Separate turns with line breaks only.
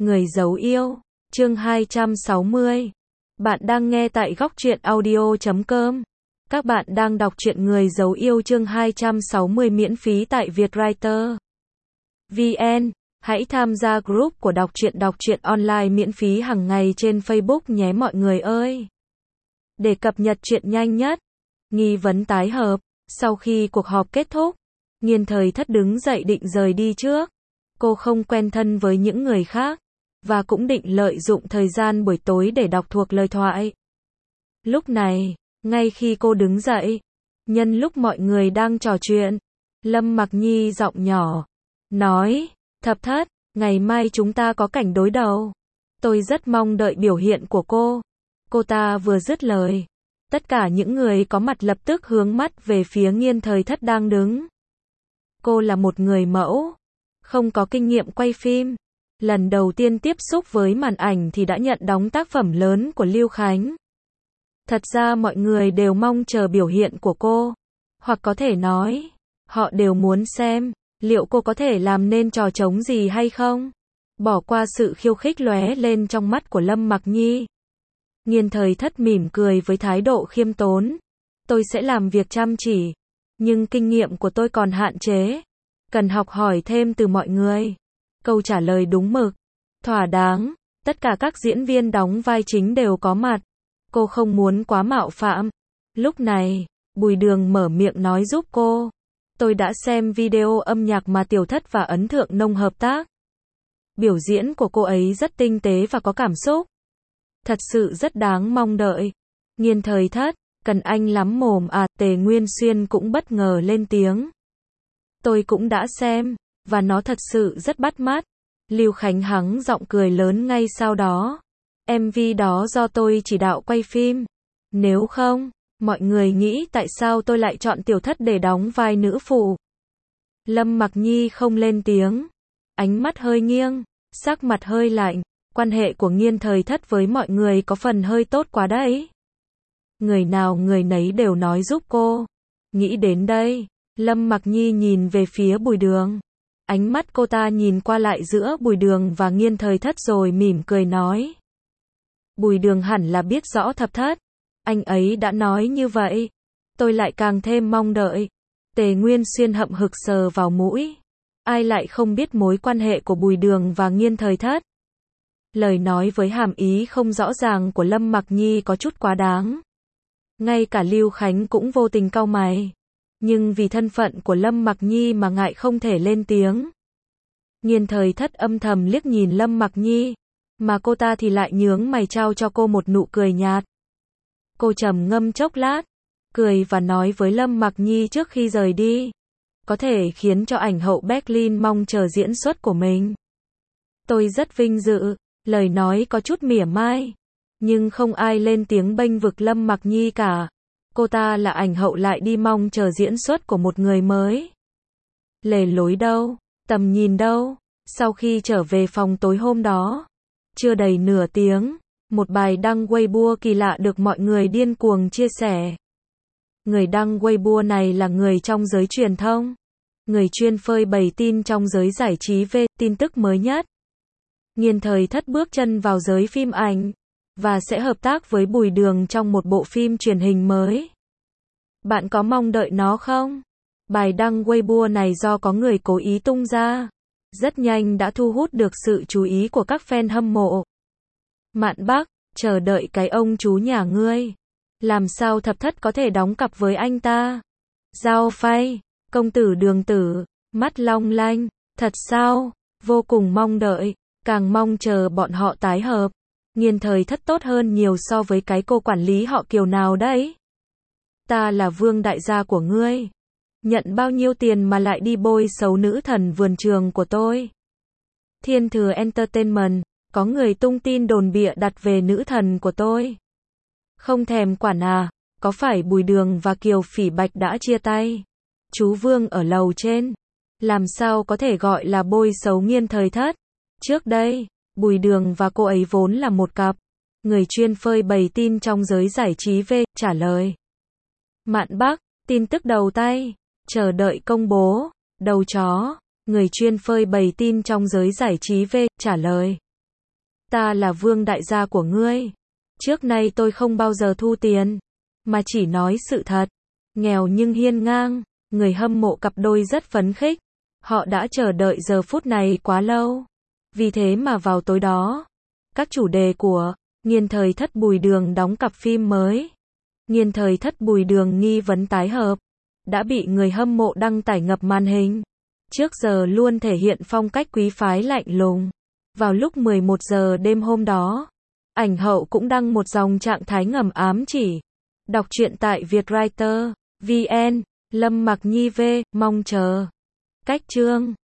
Người giấu yêu, chương 260. Bạn đang nghe tại góc truyện audio.com. Các bạn đang đọc truyện Người giấu yêu chương 260 miễn phí tại Vietwriter VN. Hãy tham gia group của đọc truyện online miễn phí hàng ngày trên Facebook nhé mọi người ơi. Để cập nhật chuyện nhanh nhất. Nghi vấn tái hợp. Sau khi cuộc họp kết thúc, Nghiên Thời Thất đứng dậy định rời đi trước. Cô không quen thân với những người khác, và cũng định lợi dụng thời gian buổi tối để đọc thuộc lời thoại. Lúc này, ngay khi cô đứng dậy, nhân lúc mọi người đang trò chuyện, Lâm Mặc Nhi giọng nhỏ, nói, Thập Thất, ngày mai chúng ta có cảnh đối đầu. Tôi rất mong đợi biểu hiện của cô. Cô ta vừa dứt lời, tất cả những người có mặt lập tức hướng mắt về phía Nghiên Thời Thất đang đứng. Cô là một người mẫu, không có kinh nghiệm quay phim. Lần đầu tiên tiếp xúc với màn ảnh thì đã nhận đóng tác phẩm lớn của Lưu Khánh. Thật ra mọi người đều mong chờ biểu hiện của cô. Hoặc có thể nói, họ đều muốn xem, liệu cô có thể làm nên trò trống gì hay không? Bỏ qua sự khiêu khích lóe lên trong mắt của Lâm Mặc Nhi. Nghiên Thời Thất mỉm cười với thái độ khiêm tốn. Tôi sẽ làm việc chăm chỉ, nhưng kinh nghiệm của tôi còn hạn chế. Cần học hỏi thêm từ mọi người. Câu trả lời đúng mực, thỏa đáng, tất cả các diễn viên đóng vai chính đều có mặt. Cô không muốn quá mạo phạm. Lúc này, Bùi Đường mở miệng nói giúp cô. Tôi đã xem video âm nhạc mà Tiểu Thất và Ấn Thượng Nông hợp tác. Biểu diễn của cô ấy rất tinh tế và có cảm xúc. Thật sự rất đáng mong đợi. Nghiên Thời Thất, cần anh lắm mồm à, Tề Nguyên Xuyên cũng bất ngờ lên tiếng. Tôi cũng đã xem, và nó thật sự rất bắt mắt. Lưu Khánh hắng giọng cười lớn ngay sau đó. MV đó do tôi chỉ đạo quay phim. Nếu không, mọi người nghĩ tại sao tôi lại chọn Tiểu Thất để đóng vai nữ phụ. Lâm Mặc Nhi không lên tiếng. Ánh mắt hơi nghiêng, sắc mặt hơi lạnh. Quan hệ của Nghiên Thời Thất với mọi người có phần hơi tốt quá đấy. Người nào người nấy đều nói giúp cô. Nghĩ đến đây, Lâm Mặc Nhi nhìn về phía Bùi Đường. Ánh mắt cô ta nhìn qua lại giữa Bùi Đường và Nghiên Thời Thất rồi mỉm cười nói. Bùi Đường hẳn là biết rõ Thập Thất. Anh ấy đã nói như vậy. Tôi lại càng thêm mong đợi. Tề Nguyên Xuyên hậm hực sờ vào mũi. Ai lại không biết mối quan hệ của Bùi Đường và Nghiên Thời Thất. Lời nói với hàm ý không rõ ràng của Lâm Mặc Nhi có chút quá đáng. Ngay cả Lưu Khánh cũng vô tình cau mày. Nhưng vì thân phận của Lâm Mặc Nhi mà ngại không thể lên tiếng. Nghiên Thời Thất âm thầm liếc nhìn Lâm Mặc Nhi, mà cô ta thì lại nhướng mày trao cho cô một nụ cười nhạt. Cô trầm ngâm chốc lát, cười và nói với Lâm Mặc Nhi trước khi rời đi. Có thể khiến cho ảnh hậu Berlin mong chờ diễn xuất của mình. Tôi rất vinh dự, lời nói có chút mỉa mai. Nhưng không ai lên tiếng bênh vực Lâm Mặc Nhi cả. Cô ta là ảnh hậu lại đi mong chờ diễn xuất của một người mới. Lề lối đâu, tầm nhìn đâu. Sau khi trở về phòng tối hôm đó, chưa đầy nửa tiếng, một bài đăng Weibo kỳ lạ được mọi người điên cuồng chia sẻ. Người đăng Weibo này là người trong giới truyền thông, người chuyên phơi bày tin trong giới giải trí về tin tức mới nhất. Nghiên Thời Thất bước chân vào giới phim ảnh, và sẽ hợp tác với Bùi Đường trong một bộ phim truyền hình mới. Bạn có mong đợi nó không? Bài đăng Weibo này do có người cố ý tung ra. Rất nhanh đã thu hút được sự chú ý của các fan hâm mộ. Mạn Bắc, chờ đợi cái ông chú nhà ngươi. Làm sao Thập Thất có thể đóng cặp với anh ta? Giao Phay, công tử Đường Tử, mắt long lanh. Thật sao? Vô cùng mong đợi, càng mong chờ bọn họ tái hợp. Nghiên Thời Thất tốt hơn nhiều so với cái cô quản lý họ Kiều nào đấy. Ta là vương đại gia của ngươi. Nhận bao nhiêu tiền mà lại đi bôi xấu nữ thần vườn trường của tôi? Thiên Thừa Entertainment, có người tung tin đồn bịa đặt về nữ thần của tôi. Không thèm quản à, có phải Bùi Đường và Kiều Phỉ Bạch đã chia tay? Chú Vương ở lầu trên. Làm sao có thể gọi là bôi xấu Nghiên Thời Thất? Trước đây, Bùi Đường và cô ấy vốn là một cặp. Người chuyên phơi bày tin trong giới giải trí về trả lời. Mạn Bắc, tin tức đầu tay, chờ đợi công bố. Đầu chó, người chuyên phơi bày tin trong giới giải trí về trả lời. ta là Vương đại gia của ngươi. Trước nay tôi không bao giờ thu tiền, mà chỉ nói sự thật. Nghèo nhưng hiên ngang, người hâm mộ cặp đôi rất phấn khích. Họ đã chờ đợi giờ phút này quá lâu. Vì thế mà vào tối đó, các chủ đề của Nghiên thời thất Bùi Đường đóng cặp phim mới, Nghiên thời thất Bùi Đường nghi vấn tái hợp, đã bị người hâm mộ đăng tải ngập màn hình. Trước giờ luôn thể hiện phong cách quý phái lạnh lùng. Vào lúc 11 giờ đêm hôm đó, ảnh hậu cũng đăng một dòng trạng thái ngầm ám chỉ. Đọc truyện tại Vietwriter.vn, Lâm Mặc Nhi V, mong chờ. Cách chương